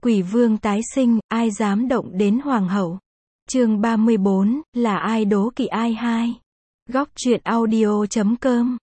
Quỷ vương tái sinh, ai dám động đến hoàng hậu. Chương 34, là ai đố kỵ ai hai. Góc truyện audio.com.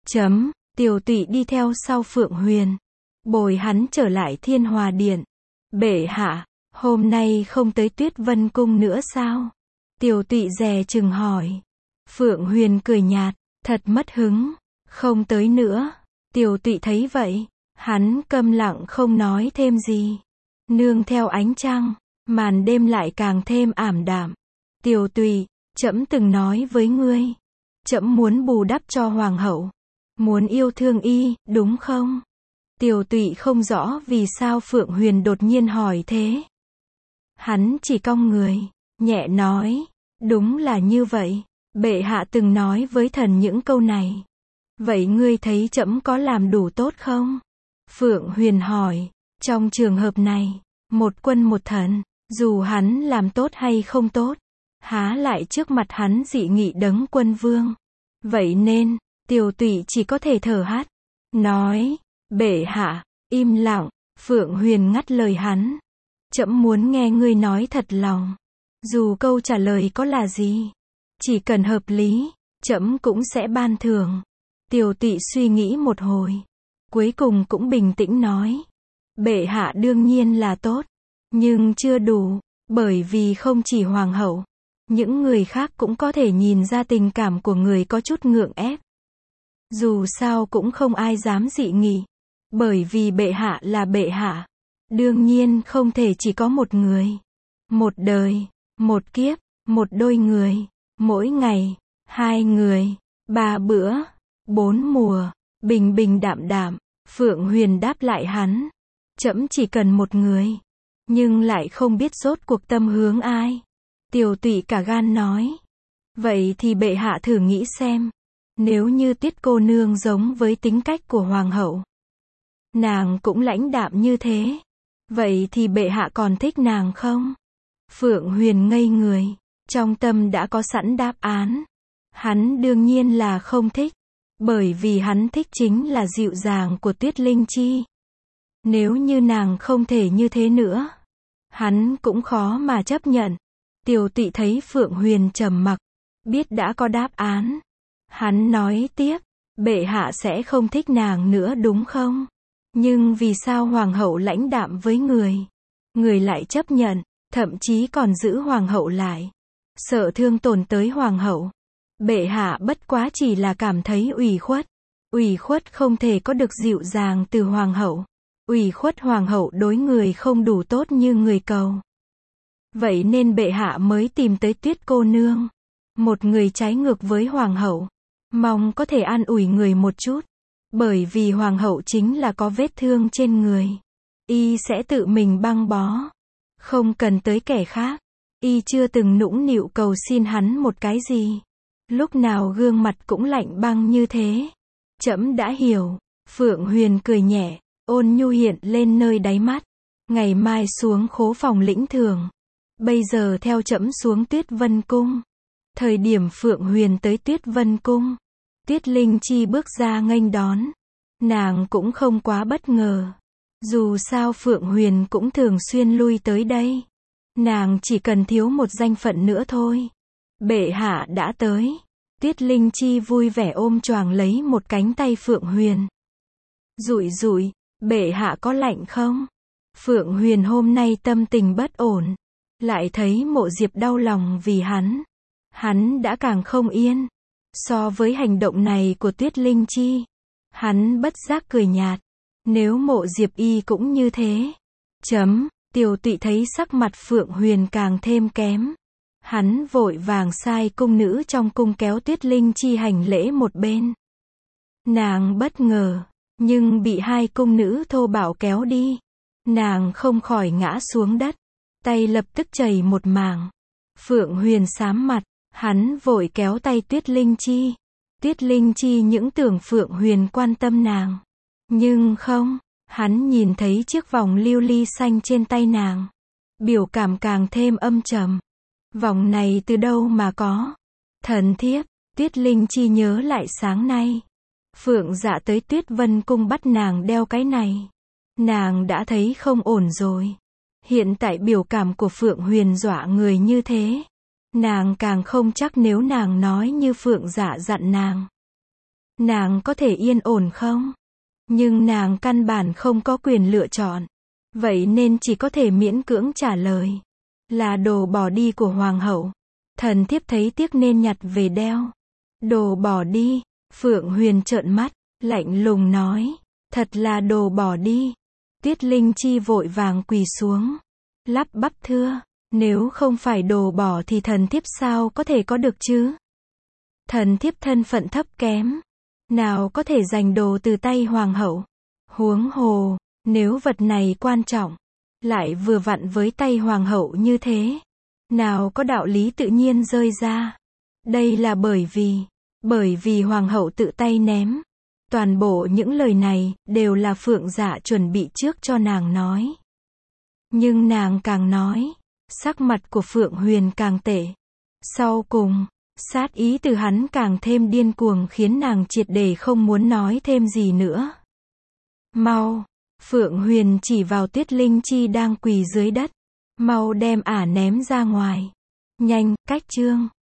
Tiểu Tụy đi theo sau Phượng Huyền, bồi hắn trở lại Thiên Hòa Điện. Bệ hạ, hôm nay không tới Tuyết Vân Cung nữa sao? Tiểu Tụy dè chừng hỏi. Phượng Huyền cười nhạt, thật mất hứng, không tới nữa. Tiểu Tụy thấy vậy, hắn câm lặng không nói thêm gì. Nương theo ánh trăng, màn đêm lại càng thêm ảm đạm. Tiểu Tụy, trẫm từng nói với ngươi, trẫm muốn bù đắp cho hoàng hậu, muốn yêu thương y, đúng không? Tiểu Tụy không rõ vì sao Phượng Huyền đột nhiên hỏi thế. Hắn chỉ cong người, nhẹ nói, đúng là như vậy, bệ hạ từng nói với thần những câu này. Vậy ngươi thấy trẫm có làm đủ tốt không? Phượng Huyền hỏi, trong trường hợp này, một quân một thần, dù hắn làm tốt hay không tốt, há lại trước mặt hắn dị nghị đấng quân vương. Vậy nên, Tiểu Tụy chỉ có thể thở hắt, nói, bệ hạ, im lặng. Phượng Huyền ngắt lời hắn, trẫm muốn nghe ngươi nói thật lòng. Dù câu trả lời có là gì, chỉ cần hợp lý, trẫm cũng sẽ ban thưởng. Tiểu Tụy suy nghĩ một hồi, cuối cùng cũng bình tĩnh nói, bệ hạ đương nhiên là tốt, nhưng chưa đủ, bởi vì không chỉ hoàng hậu, những người khác cũng có thể nhìn ra tình cảm của người có chút ngượng ép. Dù sao cũng không ai dám dị nghị, bởi vì bệ hạ là bệ hạ, đương nhiên không thể chỉ có một người, một đời, một kiếp, một đôi người, mỗi ngày, hai người, ba bữa, bốn mùa. Bình bình đạm đạm, Phượng Huyền đáp lại hắn, trẫm chỉ cần một người, nhưng lại không biết rốt cuộc tâm hướng ai. Tiểu Tụy cả gan nói, vậy thì bệ hạ thử nghĩ xem, nếu như Tuyết cô nương giống với tính cách của hoàng hậu, nàng cũng lãnh đạm như thế, vậy thì bệ hạ còn thích nàng không? Phượng Huyền ngây người, trong tâm đã có sẵn đáp án. Hắn đương nhiên là không thích, bởi vì hắn thích chính là dịu dàng của Tuyết Linh Chi. Nếu như nàng không thể như thế nữa, hắn cũng khó mà chấp nhận. Tiểu Tụy thấy Phượng Huyền trầm mặc, biết đã có đáp án. Hắn nói tiếp, bệ hạ sẽ không thích nàng nữa đúng không? Nhưng vì sao hoàng hậu lãnh đạm với người lại chấp nhận, thậm chí còn giữ hoàng hậu lại, sợ thương tổn tới hoàng hậu. Bệ hạ bất quá chỉ là cảm thấy ủy khuất không thể có được dịu dàng từ hoàng hậu, ủy khuất hoàng hậu đối người không đủ tốt như người cầu. Vậy nên bệ hạ mới tìm tới Tuyết cô nương, một người trái ngược với hoàng hậu, mong có thể an ủi người một chút, bởi vì hoàng hậu chính là có vết thương trên người, y sẽ tự mình băng bó, không cần tới kẻ khác. Y chưa từng nũng nịu cầu xin hắn một cái gì, lúc nào gương mặt cũng lạnh băng như thế. Trẫm đã hiểu. Phượng Huyền cười nhẹ, ôn nhu hiện lên nơi đáy mắt. Ngày mai xuống khố phòng lĩnh thưởng, bây giờ theo trẫm xuống Tuyết Vân Cung. Thời điểm Phượng Huyền tới Tuyết Vân Cung, Tuyết Linh Chi bước ra nghênh đón. Nàng cũng không quá bất ngờ, dù sao Phượng Huyền cũng thường xuyên lui tới đây. Nàng chỉ cần thiếu một danh phận nữa thôi. Bệ hạ đã tới. Tuyết Linh Chi vui vẻ ôm choàng lấy một cánh tay Phượng Huyền. Rụi rụi, bệ hạ có lạnh không? Phượng Huyền hôm nay tâm tình bất ổn, lại thấy Mộ Diệp đau lòng vì hắn đã càng không yên. So với hành động này của Tuyết Linh Chi, hắn bất giác cười nhạt. Nếu Mộ Diệp y cũng như thế. Tiểu Tụy thấy sắc mặt Phượng Huyền càng thêm kém. Hắn vội vàng sai cung nữ trong cung kéo Tuyết Linh Chi hành lễ một bên. Nàng bất ngờ, nhưng bị hai cung nữ thô bạo kéo đi. Nàng không khỏi ngã xuống đất, tay lập tức chảy một mảng. Phượng Huyền xám mặt, hắn vội kéo tay Tuyết Linh Chi. Tuyết Linh Chi những tưởng Phượng Huyền quan tâm nàng, nhưng không. Hắn nhìn thấy chiếc vòng lưu ly xanh trên tay nàng, biểu cảm càng thêm âm trầm. Vòng này từ đâu mà có? Thần thiếp. Tuyết Linh Chi nhớ lại sáng nay, Phượng Dạ tới Tuyết Vân Cung bắt nàng đeo cái này. Nàng đã thấy không ổn rồi. Hiện tại biểu cảm của Phượng Huyền dọa người như thế. Nàng càng không chắc nếu nàng nói như Phượng Dạ dặn nàng có thể yên ổn không? Nhưng nàng căn bản không có quyền lựa chọn. Vậy nên chỉ có thể miễn cưỡng trả lời. Là đồ bỏ đi của hoàng hậu. Thần thiếp thấy tiếc nên nhặt về đeo. Đồ bỏ đi. Phượng Huyền trợn mắt, lạnh lùng nói. Thật là đồ bỏ đi. Tuyết Linh Chi vội vàng quỳ xuống. Lắp bắp thưa. Nếu không phải đồ bỏ thì thần thiếp sao có thể có được chứ? Thần thiếp thân phận thấp kém. Nào có thể giành đồ từ tay hoàng hậu. Huống hồ, nếu vật này quan trọng, lại vừa vặn với tay hoàng hậu như thế. Nào có đạo lý tự nhiên rơi ra. Đây là bởi vì hoàng hậu tự tay ném. Toàn bộ những lời này, đều là Phượng Dạ chuẩn bị trước cho nàng nói. Nhưng nàng càng nói, sắc mặt của Phượng Huyền càng tệ. Sau cùng, sát ý từ hắn càng thêm điên cuồng khiến nàng triệt để không muốn nói thêm gì nữa. Mau! Phượng Huyền chỉ vào Tuyết Linh Chi đang quỳ dưới đất. Mau đem ả ném ra ngoài. Nhanh, cách chương.